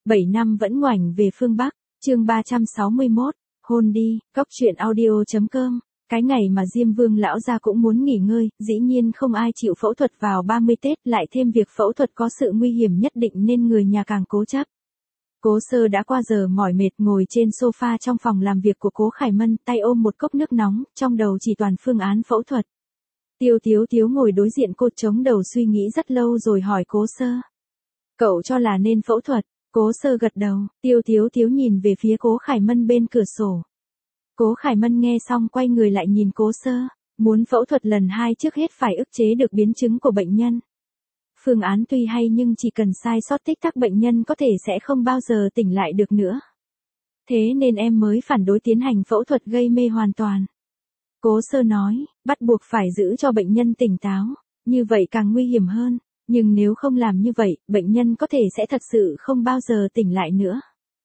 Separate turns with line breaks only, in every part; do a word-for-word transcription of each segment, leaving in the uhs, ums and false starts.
bảy năm vẫn ngoảnh về phương Bắc, chương ba trăm sáu mươi mốt, hôn đi, cóc truyện audio chấm com. Cái ngày mà Diêm Vương lão gia cũng muốn nghỉ ngơi, dĩ nhiên không ai chịu phẫu thuật vào ba mươi Tết, lại thêm việc phẫu thuật có sự nguy hiểm nhất định nên người nhà càng cố chấp. Cố Sơ đã qua giờ mỏi mệt ngồi trên sofa trong phòng làm việc của Cố Khải Mân, tay ôm một cốc nước nóng, trong đầu chỉ toàn phương án phẫu thuật. Tiêu Tiếu Tiếu ngồi đối diện cô chống đầu suy nghĩ rất lâu rồi hỏi Cố Sơ. Cậu cho là nên phẫu thuật? Cố Sơ gật đầu, Tiêu Tiếu Tiếu nhìn về phía Cố Khải Mân bên cửa sổ. Cố Khải Mân nghe xong quay người lại nhìn Cố Sơ, muốn phẫu thuật lần hai trước hết phải ức chế được biến chứng của bệnh nhân. Phương án tuy hay nhưng chỉ cần sai sót tích tắc bệnh nhân có thể sẽ không bao giờ tỉnh lại được nữa. Thế nên em mới phản đối tiến hành phẫu thuật gây mê hoàn toàn. Cố Sơ nói, bắt buộc phải giữ cho bệnh nhân tỉnh táo, như vậy càng nguy hiểm hơn, nhưng nếu không làm như vậy, bệnh nhân có thể sẽ thật sự không bao giờ tỉnh lại nữa.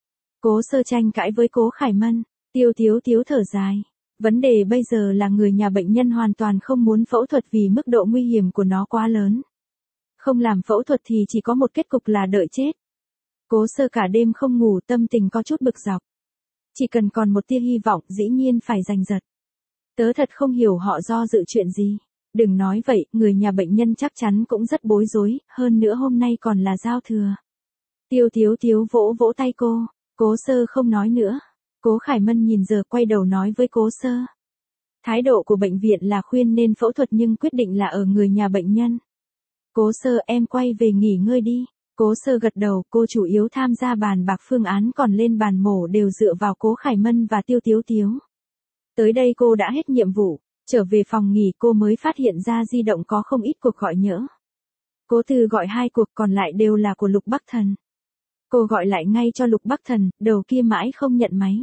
Cố Sơ tranh cãi với Cố Khải Mân, Tiêu Tiếu Tiếu thở dài. Vấn đề bây giờ là người nhà bệnh nhân hoàn toàn không muốn phẫu thuật vì mức độ nguy hiểm của nó quá lớn. Không làm phẫu thuật thì chỉ có một kết cục là đợi chết. Cố Sơ cả đêm không ngủ, tâm tình có chút bực dọc. Chỉ cần còn một tia hy vọng dĩ nhiên phải giành giật. Tớ thật không hiểu họ do dự chuyện gì. Đừng nói vậy, người nhà bệnh nhân chắc chắn cũng rất bối rối, hơn nữa hôm nay còn là giao thừa. Tiêu Tiếu Tiếu vỗ vỗ tay cô, Cố Sơ không nói nữa. Cố Khải Mân nhìn giờ quay đầu nói với Cố Sơ. Thái độ của bệnh viện là khuyên nên phẫu thuật nhưng quyết định là ở người nhà bệnh nhân. Cố Sơ, em quay về nghỉ ngơi đi. Cố Sơ gật đầu, cô chủ yếu tham gia bàn bạc phương án, còn lên bàn mổ đều dựa vào Cố Khải Mân và Tiêu Tiếu Tiếu. Tới đây cô đã hết nhiệm vụ, trở về phòng nghỉ cô mới phát hiện ra di động có không ít cuộc gọi nhỡ. Cố Từ gọi hai cuộc còn lại đều là của Lục Bắc Thần. Cô gọi lại ngay cho Lục Bắc Thần, đầu kia mãi không nhận máy.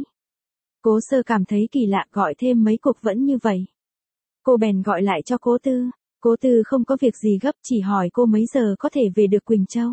Cố Sơ cảm thấy kỳ lạ, gọi thêm mấy cuộc vẫn như vậy. Cô bèn gọi lại cho Cố Tư. Cố Tư không có việc gì gấp, chỉ hỏi cô mấy giờ có thể về được Quỳnh Châu.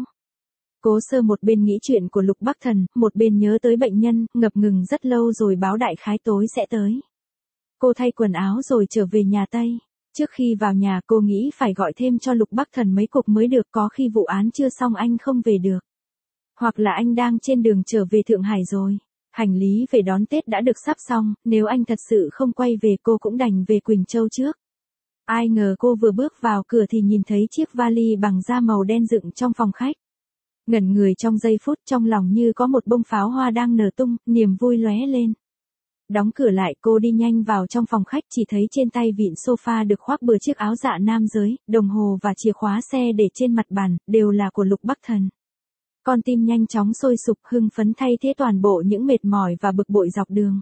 Cố Sơ một bên nghĩ chuyện của Lục Bắc Thần, một bên nhớ tới bệnh nhân, ngập ngừng rất lâu rồi báo đại khái tối sẽ tới. Cô thay quần áo rồi trở về nhà Tây. Trước khi vào nhà cô nghĩ phải gọi thêm cho Lục Bắc Thần mấy cuộc mới được, có khi vụ án chưa xong anh không về được. Hoặc là anh đang trên đường trở về Thượng Hải rồi. Hành lý về đón Tết đã được sắp xong, nếu anh thật sự không quay về cô cũng đành về Quỳnh Châu trước. Ai ngờ cô vừa bước vào cửa thì nhìn thấy chiếc vali bằng da màu đen dựng trong phòng khách. Ngẩn người trong giây phút, trong lòng như có một bông pháo hoa đang nở tung, niềm vui lóe lên. Đóng cửa lại cô đi nhanh vào trong phòng khách, chỉ thấy trên tay vịn sofa được khoác bừa chiếc áo dạ nam giới, đồng hồ và chìa khóa xe để trên mặt bàn, đều là của Lục Bắc Thần. Con tim nhanh chóng sôi sục, hưng phấn thay thế toàn bộ những mệt mỏi và bực bội dọc đường.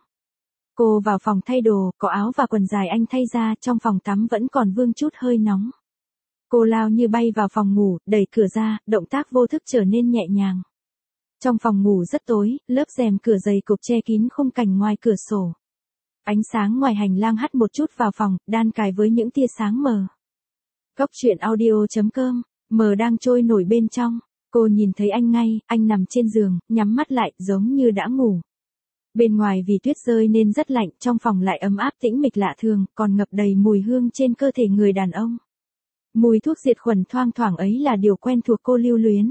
Cô vào phòng thay đồ, có áo và quần dài anh thay ra, trong phòng tắm vẫn còn vương chút hơi nóng. Cô lao như bay vào phòng ngủ, đẩy cửa ra, động tác vô thức trở nên nhẹ nhàng. Trong phòng ngủ rất tối, lớp rèm cửa dày cộp che kín khung cảnh ngoài cửa sổ. Ánh sáng ngoài hành lang hắt một chút vào phòng, đan cài với những tia sáng mờ. Cóc truyện audio chấm com, mờ đang trôi nổi bên trong. Cô nhìn thấy anh ngay, anh nằm trên giường, nhắm mắt lại, giống như đã ngủ. Bên ngoài vì tuyết rơi nên rất lạnh, trong phòng lại ấm áp tĩnh mịch lạ thường, còn ngập đầy mùi hương trên cơ thể người đàn ông. Mùi thuốc diệt khuẩn thoang thoảng ấy là điều quen thuộc cô lưu luyến.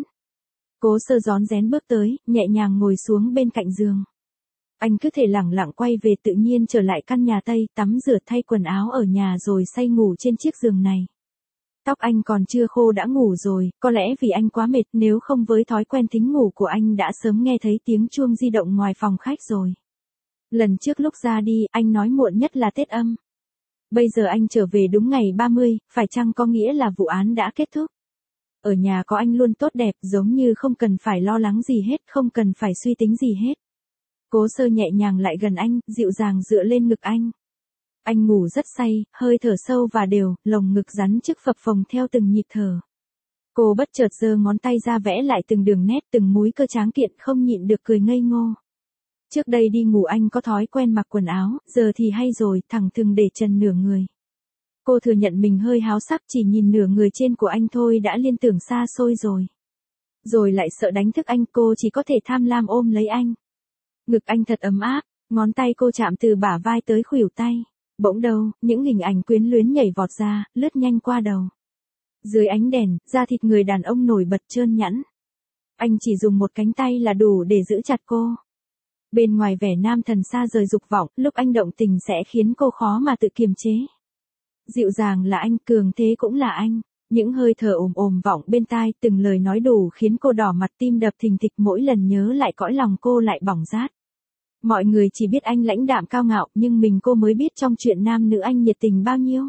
Cố Sơ rón rén bước tới, nhẹ nhàng ngồi xuống bên cạnh giường. Anh cứ thể lẳng lặng quay về, tự nhiên trở lại căn nhà Tây, tắm rửa thay quần áo ở nhà rồi say ngủ trên chiếc giường này. Tóc anh còn chưa khô đã ngủ rồi, có lẽ vì anh quá mệt, nếu không với thói quen tính ngủ của anh đã sớm nghe thấy tiếng chuông di động ngoài phòng khách rồi. Lần trước lúc ra đi, anh nói muộn nhất là Tết âm. Bây giờ anh trở về đúng ngày ba mươi, phải chăng có nghĩa là vụ án đã kết thúc? Ở nhà có anh luôn tốt đẹp, giống như không cần phải lo lắng gì hết, không cần phải suy tính gì hết. Cố Sơ nhẹ nhàng lại gần anh, dịu dàng dựa lên ngực anh. Anh ngủ rất say, hơi thở sâu và đều, lồng ngực rắn chắc phập phồng theo từng nhịp thở. Cô bất chợt giơ ngón tay ra vẽ lại từng đường nét, từng múi cơ tráng kiện, không nhịn được cười ngây ngô. Trước đây đi ngủ anh có thói quen mặc quần áo, giờ thì hay rồi, thẳng thừng để trần nửa người. Cô thừa nhận mình hơi háo sắc, chỉ nhìn nửa người trên của anh thôi đã liên tưởng xa xôi rồi. Rồi lại sợ đánh thức anh, cô chỉ có thể tham lam ôm lấy anh. Ngực anh thật ấm áp, ngón tay cô chạm từ bả vai tới khuỷu tay. Bỗng đâu, những hình ảnh quyến luyến nhảy vọt ra, lướt nhanh qua đầu. Dưới ánh đèn, da thịt người đàn ông nổi bật trơn nhẵn. Anh chỉ dùng một cánh tay là đủ để giữ chặt cô. Bên ngoài vẻ nam thần xa rời dục vọng, lúc anh động tình sẽ khiến cô khó mà tự kiềm chế. Dịu dàng là anh, cường thế cũng là anh. Những hơi thở ồm ồm vọng bên tai, từng lời nói đủ khiến cô đỏ mặt, tim đập thình thịch, mỗi lần nhớ lại cõi lòng cô lại bỏng rát. Mọi người chỉ biết anh lãnh đạm cao ngạo, nhưng mình cô mới biết trong chuyện nam nữ anh nhiệt tình bao nhiêu.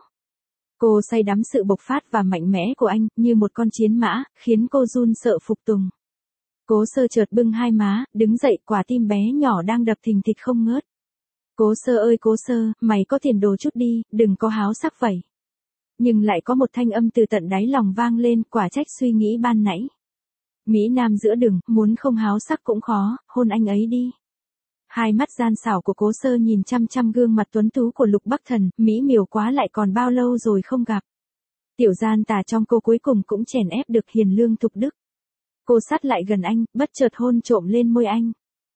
Cô say đắm sự bộc phát và mạnh mẽ của anh, như một con chiến mã, khiến cô run sợ phục tùng. Cố Sơ chợt bưng hai má, đứng dậy, quả tim bé nhỏ đang đập thình thịch không ngớt. Cố Sơ ơi Cố Sơ, mày có tiền đồ chút đi, đừng có háo sắc vậy. Nhưng lại có một thanh âm từ tận đáy lòng vang lên, quả trách suy nghĩ ban nãy. Mỹ Nam giữa đường, muốn không háo sắc cũng khó, hôn anh ấy đi. Hai mắt gian xảo của Cố Sơ nhìn chăm chăm gương mặt tuấn tú của Lục Bắc Thần, mỹ miều quá, lại còn bao lâu rồi không gặp. Tiểu gian tà trong cô cuối cùng cũng chèn ép được hiền lương thục đức. Cô sát lại gần anh, bất chợt hôn trộm lên môi anh.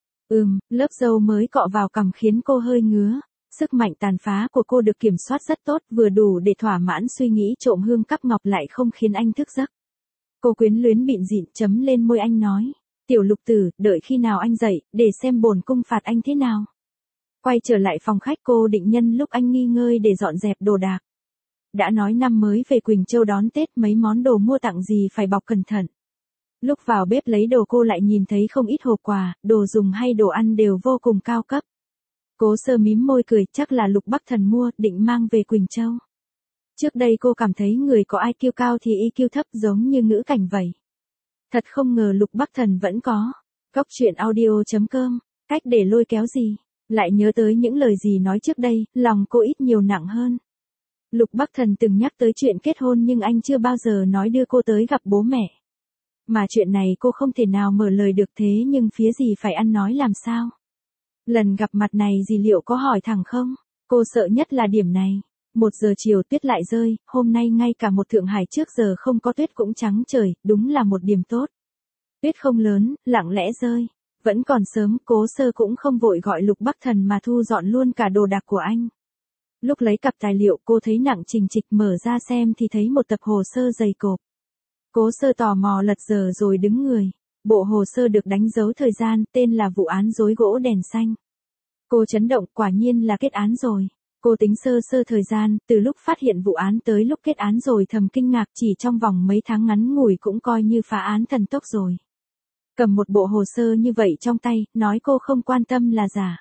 Ừm, lớp dâu mới cọ vào cằm khiến cô hơi ngứa. Sức mạnh tàn phá của cô được kiểm soát rất tốt, vừa đủ để thỏa mãn suy nghĩ trộm hương cắp ngọc, lại không khiến anh thức giấc. Cô quyến luyến bịn dịn chấm lên môi anh nói. Tiểu Lục tử, đợi khi nào anh dậy, để xem bổn cung phạt anh thế nào. Quay trở lại phòng khách, cô định nhân lúc anh nghi ngơi để dọn dẹp đồ đạc. Đã nói năm mới về Quỳnh Châu đón Tết, mấy món đồ mua tặng gì phải bọc cẩn thận. Lúc vào bếp lấy đồ cô lại nhìn thấy không ít hộp quà, đồ dùng hay đồ ăn đều vô cùng cao cấp. Cố Sơ mím môi cười, chắc là Lục Bắc Thần mua, định mang về Quỳnh Châu. Trước đây cô cảm thấy người có i kiu cao thì i kiu thấp, giống như ngữ cảnh vậy. Thật không ngờ Lục Bắc Thần vẫn có. Góc truyện audio chấm com, cách để lôi kéo gì. Lại nhớ tới những lời gì nói trước đây, lòng cô ít nhiều nặng hơn. Lục Bắc Thần từng nhắc tới chuyện kết hôn nhưng anh chưa bao giờ nói đưa cô tới gặp bố mẹ. Mà chuyện này cô không thể nào mở lời được, thế nhưng phía gì phải ăn nói làm sao. Lần gặp mặt này dì liệu có hỏi thẳng không? Cô sợ nhất là điểm này. Một giờ chiều tuyết lại rơi, hôm nay ngay cả một Thượng Hải trước giờ không có tuyết cũng trắng trời, đúng là một điểm tốt. Tuyết không lớn, lặng lẽ rơi. Vẫn còn sớm, Cố Sơ cũng không vội gọi Lục Bắc Thần mà thu dọn luôn cả đồ đạc của anh. Lúc lấy cặp tài liệu cô thấy nặng trình trịch, mở ra xem thì thấy một tập hồ sơ dày cộp. Cố Sơ tò mò lật dở rồi đứng người. Bộ hồ sơ được đánh dấu thời gian, tên là vụ án rối gỗ đèn xanh. Cô chấn động, quả nhiên là kết án rồi. Cô tính sơ sơ thời gian, từ lúc phát hiện vụ án tới lúc kết án rồi thầm kinh ngạc, chỉ trong vòng mấy tháng ngắn ngủi cũng coi như phá án thần tốc rồi. Cầm một bộ hồ sơ như vậy trong tay, nói cô không quan tâm là giả.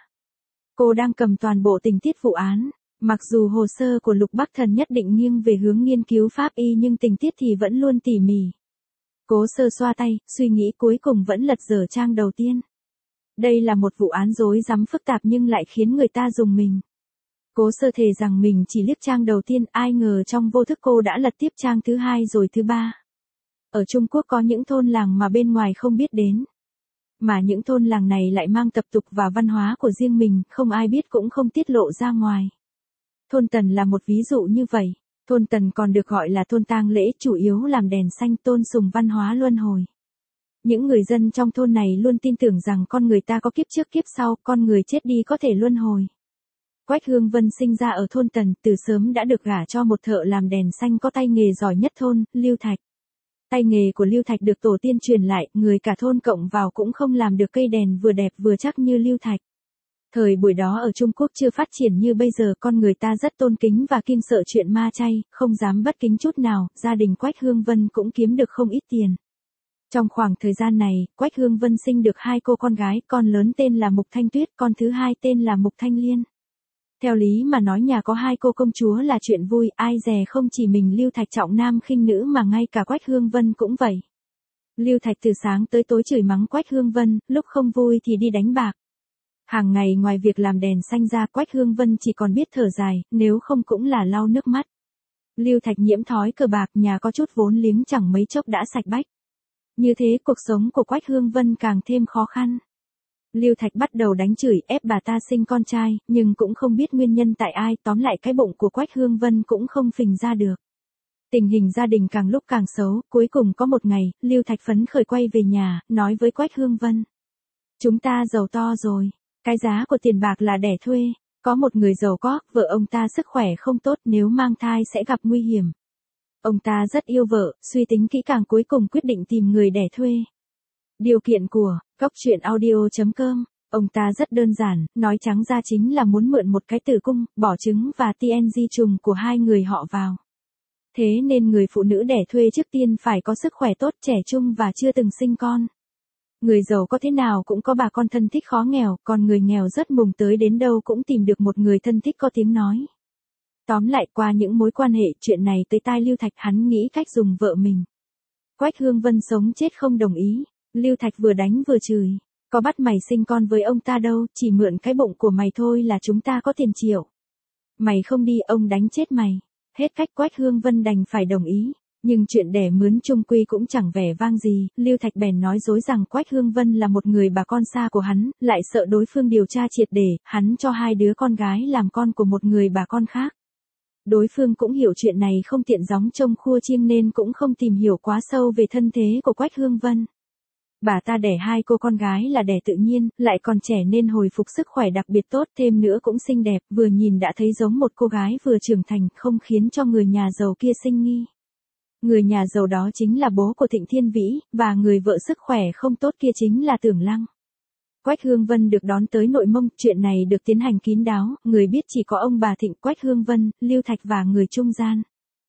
Cô đang cầm toàn bộ tình tiết vụ án. Mặc dù hồ sơ của Lục Bắc Thần nhất định nghiêng về hướng nghiên cứu pháp y nhưng tình tiết thì vẫn luôn tỉ mỉ. Cố Sơ xoa tay, suy nghĩ cuối cùng vẫn lật dở trang đầu tiên. Đây là một vụ án rối rắm phức tạp nhưng lại khiến người ta rùng mình. Cố Sơ thề rằng mình chỉ liếc trang đầu tiên, ai ngờ trong vô thức cô đã lật tiếp trang thứ hai rồi thứ ba. Ở Trung Quốc có những thôn làng mà bên ngoài không biết đến. Mà những thôn làng này lại mang tập tục và văn hóa của riêng mình, không ai biết cũng không tiết lộ ra ngoài. Thôn Tần là một ví dụ như vậy. Thôn Tần còn được gọi là thôn tang lễ, chủ yếu làm đèn xanh, tôn sùng văn hóa luân hồi. Những người dân trong thôn này luôn tin tưởng rằng con người ta có kiếp trước kiếp sau, con người chết đi có thể luân hồi. Quách Hương Vân sinh ra ở thôn Tần, từ sớm đã được gả cho một thợ làm đèn xanh có tay nghề giỏi nhất thôn, Lưu Thạch. Tay nghề của Lưu Thạch được tổ tiên truyền lại, người cả thôn cộng vào cũng không làm được cây đèn vừa đẹp vừa chắc như Lưu Thạch. Thời buổi đó ở Trung Quốc chưa phát triển như bây giờ, con người ta rất tôn kính và kinh sợ chuyện ma chay, không dám bất kính chút nào, gia đình Quách Hương Vân cũng kiếm được không ít tiền. Trong khoảng thời gian này, Quách Hương Vân sinh được hai cô con gái, con lớn tên là Mục Thanh Tuyết, con thứ hai tên là Mục Thanh Liên. Theo lý mà nói nhà có hai cô công chúa là chuyện vui, ai dè không chỉ mình Lưu Thạch trọng nam khinh nữ mà ngay cả Quách Hương Vân cũng vậy. Lưu Thạch từ sáng tới tối chửi mắng Quách Hương Vân, lúc không vui thì đi đánh bạc. Hàng ngày ngoài việc làm đèn xanh ra, Quách Hương Vân chỉ còn biết thở dài, nếu không cũng là lau nước mắt. Lưu Thạch nhiễm thói cờ bạc, nhà có chút vốn liếng chẳng mấy chốc đã sạch bách. Như thế cuộc sống của Quách Hương Vân càng thêm khó khăn. Lưu Thạch bắt đầu đánh chửi ép bà ta sinh con trai, nhưng cũng không biết nguyên nhân tại ai, tóm lại cái bụng của Quách Hương Vân cũng không phình ra được. Tình hình gia đình càng lúc càng xấu, cuối cùng có một ngày, Lưu Thạch phấn khởi quay về nhà, nói với Quách Hương Vân. Chúng ta giàu to rồi, cái giá của tiền bạc là đẻ thuê, có một người giàu có, vợ ông ta sức khỏe không tốt, nếu mang thai sẽ gặp nguy hiểm. Ông ta rất yêu vợ, suy tính kỹ càng cuối cùng quyết định tìm người đẻ thuê. Điều kiện của cốc truyện audio chấm com. Ông ta rất đơn giản, nói trắng ra chính là muốn mượn một cái tử cung, bỏ trứng và tê en giê trùng của hai người họ vào. Thế nên người phụ nữ đẻ thuê trước tiên phải có sức khỏe tốt, trẻ trung và chưa từng sinh con. Người giàu có thế nào cũng có bà con thân thích khó nghèo, còn người nghèo rất mùng tới đến đâu cũng tìm được một người thân thích có tiếng nói. Tóm lại, qua những mối quan hệ, chuyện này tới tai Lưu Thạch, hắn nghĩ cách dùng vợ mình. Quách Hương Vân sống chết không đồng ý. Lưu Thạch vừa đánh vừa chửi. Có bắt mày sinh con với ông ta đâu, chỉ mượn cái bụng của mày thôi là chúng ta có tiền triệu. Mày không đi, ông đánh chết mày. Hết cách, Quách Hương Vân đành phải đồng ý. Nhưng chuyện đẻ mướn chung quy cũng chẳng vẻ vang gì, Lưu Thạch bèn nói dối rằng Quách Hương Vân là một người bà con xa của hắn, lại sợ đối phương điều tra triệt để, hắn cho hai đứa con gái làm con của một người bà con khác. Đối phương cũng hiểu chuyện này không tiện gióng trông khua chiêng nên cũng không tìm hiểu quá sâu về thân thế của Quách Hương Vân. Bà ta đẻ hai cô con gái là đẻ tự nhiên, lại còn trẻ nên hồi phục sức khỏe đặc biệt tốt, thêm nữa cũng xinh đẹp, vừa nhìn đã thấy giống một cô gái vừa trưởng thành, không khiến cho người nhà giàu kia sinh nghi. Người nhà giàu đó chính là bố của Thịnh Thiên Vĩ, và người vợ sức khỏe không tốt kia chính là Tưởng Lăng. Quách Hương Vân được đón tới Nội Mông, chuyện này được tiến hành kín đáo, người biết chỉ có ông bà Thịnh, Quách Hương Vân, Lưu Thạch và người trung gian.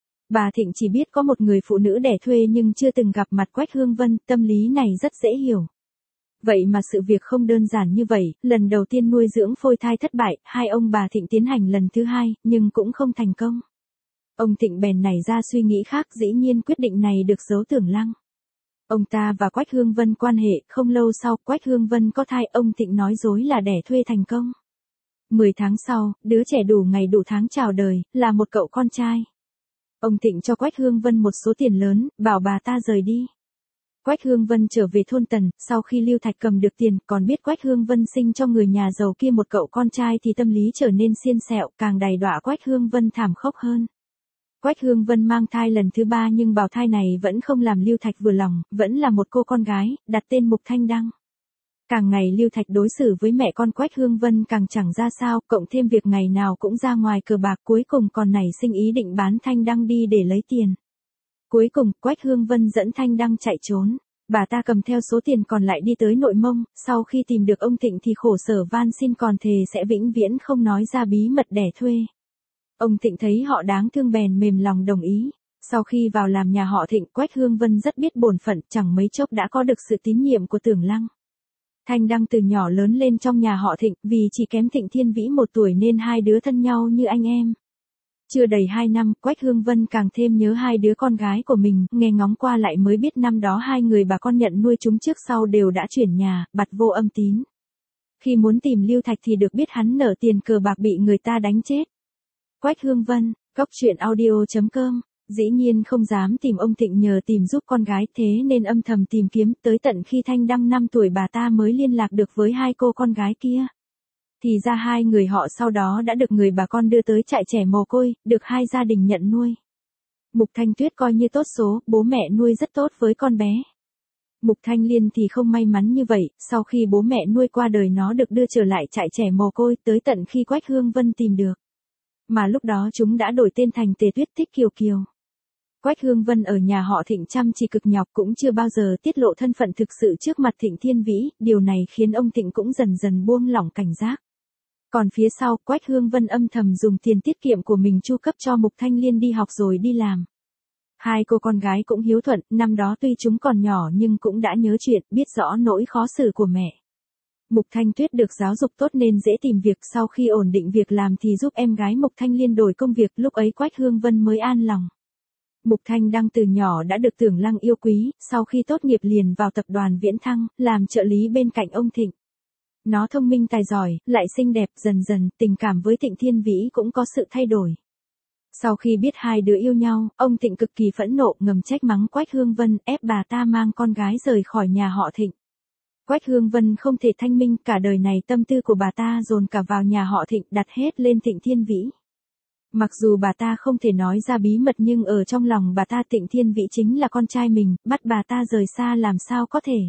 Bà Thịnh chỉ biết có một người phụ nữ đẻ thuê nhưng chưa từng gặp mặt Quách Hương Vân, tâm lý này rất dễ hiểu. Vậy mà sự việc không đơn giản như vậy, lần đầu tiên nuôi dưỡng phôi thai thất bại, hai ông bà Thịnh tiến hành lần thứ hai, nhưng cũng không thành công. Ông Thịnh bèn nảy ra suy nghĩ khác, dĩ nhiên quyết định này được giấu Tưởng Lăng. Ông ta và Quách Hương Vân quan hệ, không lâu sau, Quách Hương Vân có thai, ông Thịnh nói dối là đẻ thuê thành công. Mười tháng sau, đứa trẻ đủ ngày đủ tháng chào đời, là một cậu con trai. Ông Thịnh cho Quách Hương Vân một số tiền lớn, bảo bà ta rời đi. Quách Hương Vân trở về thôn Tần, sau khi Lưu Thạch cầm được tiền, còn biết Quách Hương Vân sinh cho người nhà giàu kia một cậu con trai thì tâm lý trở nên xiên xẹo, càng đầy đọa Quách Hương Vân thảm khốc hơn. Quách Hương Vân mang thai lần thứ ba nhưng bào thai này vẫn không làm Lưu Thạch vừa lòng, vẫn là một cô con gái, đặt tên Mục Thanh Đăng. Càng ngày Lưu Thạch đối xử với mẹ con Quách Hương Vân càng chẳng ra sao, cộng thêm việc ngày nào cũng ra ngoài cờ bạc, cuối cùng còn nảy sinh ý định bán Thanh Đăng đi để lấy tiền. Cuối cùng, Quách Hương Vân dẫn Thanh Đăng chạy trốn. Bà ta cầm theo số tiền còn lại đi tới Nội Mông, sau khi tìm được ông Thịnh thì khổ sở van xin còn thề sẽ vĩnh viễn không nói ra bí mật đẻ thuê. Ông Thịnh thấy họ đáng thương bèn mềm lòng đồng ý. Sau khi vào làm nhà họ Thịnh, Quách Hương Vân rất biết bổn phận, chẳng mấy chốc đã có được sự tín nhiệm của Tưởng Lăng. Thanh Đăng từ nhỏ lớn lên trong nhà họ Thịnh, vì chỉ kém Thịnh Thiên Vĩ một tuổi nên hai đứa thân nhau như anh em. Chưa đầy hai năm, Quách Hương Vân càng thêm nhớ hai đứa con gái của mình, nghe ngóng qua lại mới biết năm đó hai người bà con nhận nuôi chúng trước sau đều đã chuyển nhà, bặt vô âm tín. Khi muốn tìm Lưu Thạch thì được biết hắn nợ tiền cờ bạc bị người ta đánh chết. Quách Hương Vân, cốc truyện audio chấm com, dĩ nhiên không dám tìm ông Thịnh nhờ tìm giúp con gái, thế nên âm thầm tìm kiếm, tới tận khi Thanh Đăng năm tuổi bà ta mới liên lạc được với hai cô con gái kia. Thì ra hai người họ sau đó đã được người bà con đưa tới trại trẻ mồ côi, được hai gia đình nhận nuôi. Mục Thanh Tuyết coi như tốt số, bố mẹ nuôi rất tốt với con bé. Mục Thanh Liên thì không may mắn như vậy, sau khi bố mẹ nuôi qua đời nó được đưa trở lại trại trẻ mồ côi tới tận khi Quách Hương Vân tìm được. Mà lúc đó chúng đã đổi tên thành Tề Tuyết Thích Kiều Kiều. Quách Hương Vân ở nhà họ Thịnh chăm chỉ cực nhọc cũng chưa bao giờ tiết lộ thân phận thực sự trước mặt Thịnh Thiên Vĩ, điều này khiến ông Thịnh cũng dần dần buông lỏng cảnh giác. Còn phía sau, Quách Hương Vân âm thầm dùng tiền tiết kiệm của mình chu cấp cho Mục Thanh Liên đi học rồi đi làm. Hai cô con gái cũng hiếu thuận, năm đó tuy chúng còn nhỏ nhưng cũng đã nhớ chuyện, biết rõ nỗi khó xử của mẹ. Mục Thanh Tuyết được giáo dục tốt nên dễ tìm việc, sau khi ổn định việc làm thì giúp em gái Mục Thanh Liên đổi công việc, lúc ấy Quách Hương Vân mới an lòng. Mục Thanh Đăng từ nhỏ đã được Tưởng Lăng yêu quý, sau khi tốt nghiệp liền vào tập đoàn Viễn Thăng, làm trợ lý bên cạnh ông Thịnh. Nó thông minh tài giỏi, lại xinh đẹp, dần dần, tình cảm với Thịnh Thiên Vĩ cũng có sự thay đổi. Sau khi biết hai đứa yêu nhau, ông Thịnh cực kỳ phẫn nộ, ngầm trách mắng Quách Hương Vân, ép bà ta mang con gái rời khỏi nhà họ Thịnh. Quách Hương Vân không thể thanh minh, cả đời này tâm tư của bà ta dồn cả vào nhà họ Thịnh, đặt hết lên Thịnh Thiên Vĩ. Mặc dù bà ta không thể nói ra bí mật nhưng ở trong lòng bà ta Thịnh Thiên Vĩ chính là con trai mình, bắt bà ta rời xa làm sao có thể.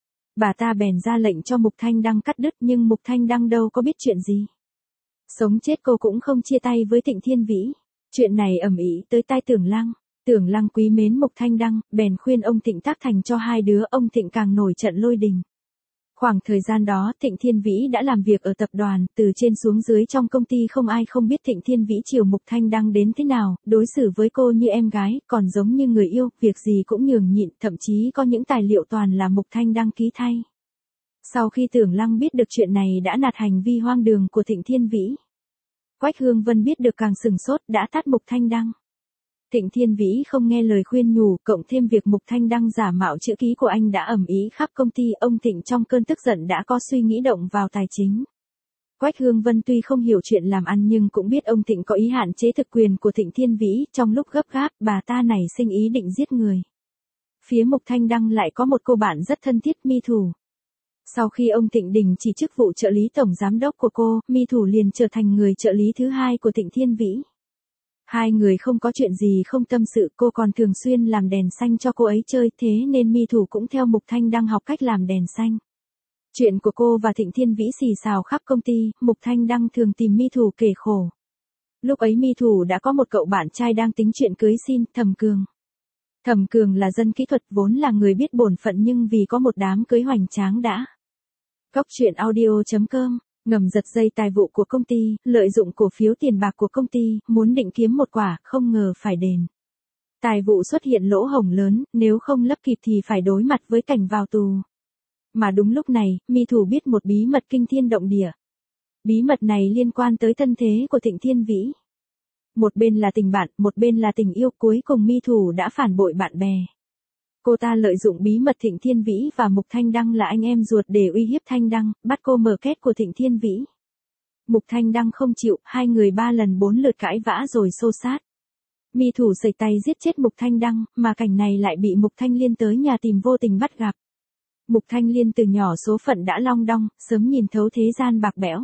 Bà ta bèn ra lệnh cho Mục Thanh Đăng cắt đứt nhưng Mục Thanh Đăng đâu có biết chuyện gì. Sống chết cô cũng không chia tay với Thịnh Thiên Vĩ. Chuyện này ầm ĩ tới tai Tưởng Lăng. Tưởng Lăng quý mến Mục Thanh Đăng, bèn khuyên ông Thịnh tác thành cho hai đứa, ông Thịnh càng nổi trận lôi đình. Khoảng thời gian đó Thịnh Thiên Vĩ đã làm việc ở tập đoàn, từ trên xuống dưới trong công ty không ai không biết Thịnh Thiên Vĩ chiều Mục Thanh Đăng đến thế nào, đối xử với cô như em gái, còn giống như người yêu, việc gì cũng nhường nhịn, thậm chí có những tài liệu toàn là Mục Thanh Đăng ký thay. Sau khi Tưởng Lăng biết được chuyện này đã nạt hành vi hoang đường của Thịnh Thiên Vĩ, Quách Hương Vân biết được càng sừng sốt, đã tát Mục Thanh Đăng. Thịnh Thiên Vĩ không nghe lời khuyên nhủ, cộng thêm việc Mục Thanh Đăng giả mạo chữ ký của anh đã ầm ĩ khắp công ty, ông Thịnh trong cơn tức giận đã có suy nghĩ động vào tài chính. Quách Hương Vân tuy không hiểu chuyện làm ăn nhưng cũng biết ông Thịnh có ý hạn chế thực quyền của Thịnh Thiên Vĩ, trong lúc gấp gáp, bà ta nảy sinh ý định giết người. Phía Mục Thanh Đăng lại có một cô bạn rất thân thiết, Mi Thủ. Sau khi ông Thịnh đình chỉ chức vụ trợ lý tổng giám đốc của cô, Mi Thủ liền trở thành người trợ lý thứ hai của Thịnh Thiên Vĩ. Hai người không có chuyện gì không tâm sự, cô còn thường xuyên làm đèn xanh cho cô ấy chơi, thế nên Mi Thủ cũng theo Mục Thanh Đăng học cách làm đèn xanh. Chuyện của cô và Thịnh Thiên Vĩ xì xào khắp công ty, Mục Thanh Đăng thường tìm Mi Thủ kể khổ. Lúc ấy Mi Thủ đã có một cậu bạn trai đang tính chuyện cưới xin, Thẩm Cường. Thẩm Cường là dân kỹ thuật, vốn là người biết bổn phận, nhưng vì có một đám cưới hoành tráng đã. Cóc truyện audio chấm com ngầm giật dây tài vụ của công ty, lợi dụng cổ phiếu tiền bạc của công ty, muốn định kiếm một quả, không ngờ phải đền. Tài vụ xuất hiện lỗ hổng lớn, nếu không lấp kịp thì phải đối mặt với cảnh vào tù. Mà đúng lúc này, Mi Thủ biết một bí mật kinh thiên động địa. Bí mật này liên quan tới thân thế của Thịnh Thiên Vĩ. Một bên là tình bạn, một bên là tình yêu, cuối cùng Mi Thủ đã phản bội bạn bè. Cô ta lợi dụng bí mật Thịnh Thiên Vĩ và Mục Thanh Đăng là anh em ruột để uy hiếp Thanh Đăng, bắt cô mở két của Thịnh Thiên Vĩ. Mục Thanh Đăng không chịu, hai người ba lần bốn lượt cãi vã rồi xô xát. Mi Thủ giật tay giết chết Mục Thanh Đăng, mà cảnh này lại bị Mục Thanh Liên tới nhà tìm vô tình bắt gặp. Mục Thanh Liên từ nhỏ số phận đã long đong, sớm nhìn thấu thế gian bạc bẽo.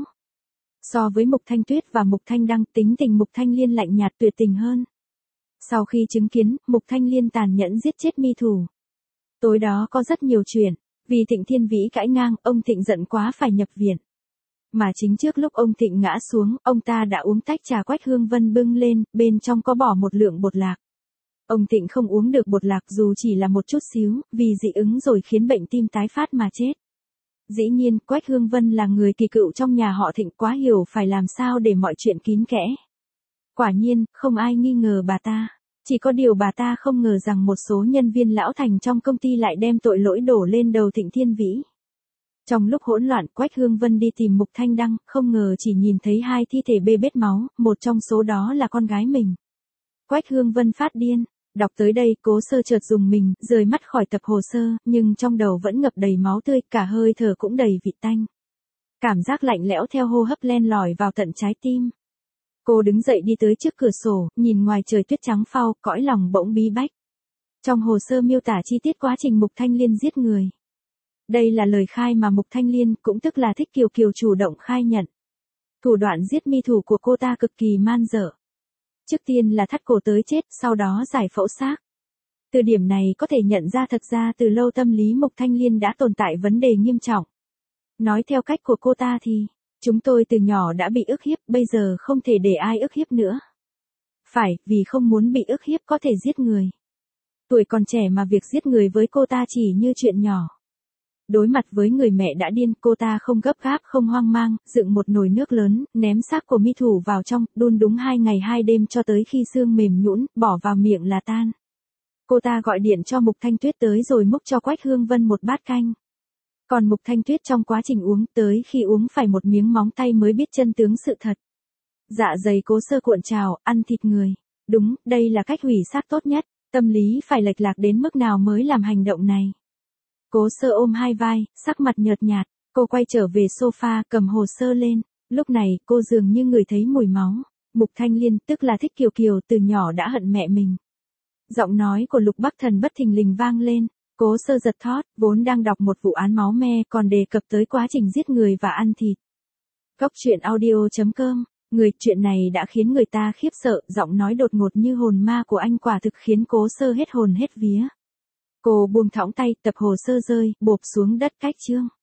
So với Mục Thanh Tuyết và Mục Thanh Đăng, tính tình Mục Thanh Liên lạnh nhạt tuyệt tình hơn. Sau khi chứng kiến, Mục Thanh Liên tàn nhẫn giết chết Mi Thủ. Tối đó có rất nhiều chuyện, vì Thịnh Thiên Vĩ cãi ngang, ông Thịnh giận quá phải nhập viện. Mà chính trước lúc ông Thịnh ngã xuống, ông ta đã uống tách trà Quách Hương Vân bưng lên, bên trong có bỏ một lượng bột lạc. Ông Thịnh không uống được bột lạc dù chỉ là một chút xíu, vì dị ứng rồi khiến bệnh tim tái phát mà chết. Dĩ nhiên, Quách Hương Vân là người kỳ cựu trong nhà họ Thịnh, quá hiểu phải làm sao để mọi chuyện kín kẽ. Quả nhiên, không ai nghi ngờ bà ta. Chỉ có điều bà ta không ngờ rằng một số nhân viên lão thành trong công ty lại đem tội lỗi đổ lên đầu Thịnh Thiên Vĩ. Trong lúc hỗn loạn, Quách Hương Vân đi tìm Mục Thanh Đăng, không ngờ chỉ nhìn thấy hai thi thể bê bết máu, một trong số đó là con gái mình. Quách Hương Vân phát điên. Đọc tới đây, Cố Sơ chợt dùng mình, rời mắt khỏi tập hồ sơ, nhưng trong đầu vẫn ngập đầy máu tươi, cả hơi thở cũng đầy vị tanh. Cảm giác lạnh lẽo theo hô hấp len lỏi vào tận trái tim. Cô đứng dậy đi tới trước cửa sổ, nhìn ngoài trời tuyết trắng phau, cõi lòng bỗng bí bách. Trong hồ sơ miêu tả chi tiết quá trình Mục Thanh Liên giết người. Đây là lời khai mà Mục Thanh Liên, cũng tức là Thích Kiều Kiều chủ động khai nhận. Thủ đoạn giết Mi Thủ của cô ta cực kỳ man dợ. Trước tiên là thắt cổ tới chết, sau đó giải phẫu xác. Từ điểm này có thể nhận ra thật ra từ lâu tâm lý Mục Thanh Liên đã tồn tại vấn đề nghiêm trọng. Nói theo cách của cô ta thì, chúng tôi từ nhỏ đã bị ức hiếp, bây giờ không thể để ai ức hiếp nữa. Phải, vì không muốn bị ức hiếp có thể giết người. Tuổi còn trẻ mà việc giết người với cô ta chỉ như chuyện nhỏ. Đối mặt với người mẹ đã điên, cô ta không gấp gáp không hoang mang, dựng một nồi nước lớn, ném xác của Mi Thủ vào trong, đun đúng hai ngày hai đêm cho tới khi xương mềm nhũn, bỏ vào miệng là tan. Cô ta gọi điện cho Mục Thanh Tuyết tới rồi múc cho Quách Hương Vân một bát canh. Còn Mục Thanh Tuyết trong quá trình uống, tới khi uống phải một miếng móng tay mới biết chân tướng sự thật. Dạ dày Cố Sơ cuộn trào, ăn thịt người. Đúng, đây là cách hủy xác tốt nhất, tâm lý phải lệch lạc đến mức nào mới làm hành động này. Cố Sơ ôm hai vai, sắc mặt nhợt nhạt, cô quay trở về sofa, cầm hồ sơ lên. Lúc này, cô dường như ngửi thấy mùi máu. Mục Thanh Liên, tức là Thích Kiều Kiều, từ nhỏ đã hận mẹ mình. Giọng nói của Lục Bắc Thần bất thình lình vang lên. Cố Sơ giật thót, vốn đang đọc một vụ án máu me, còn đề cập tới quá trình giết người và ăn thịt. Cóc truyện audio chấm com, người chuyện này đã khiến người ta khiếp sợ, giọng nói đột ngột như hồn ma của anh quả thực khiến Cố Sơ hết hồn hết vía. Cô buông thõng tay, tập hồ sơ rơi, bộp xuống đất cách chương.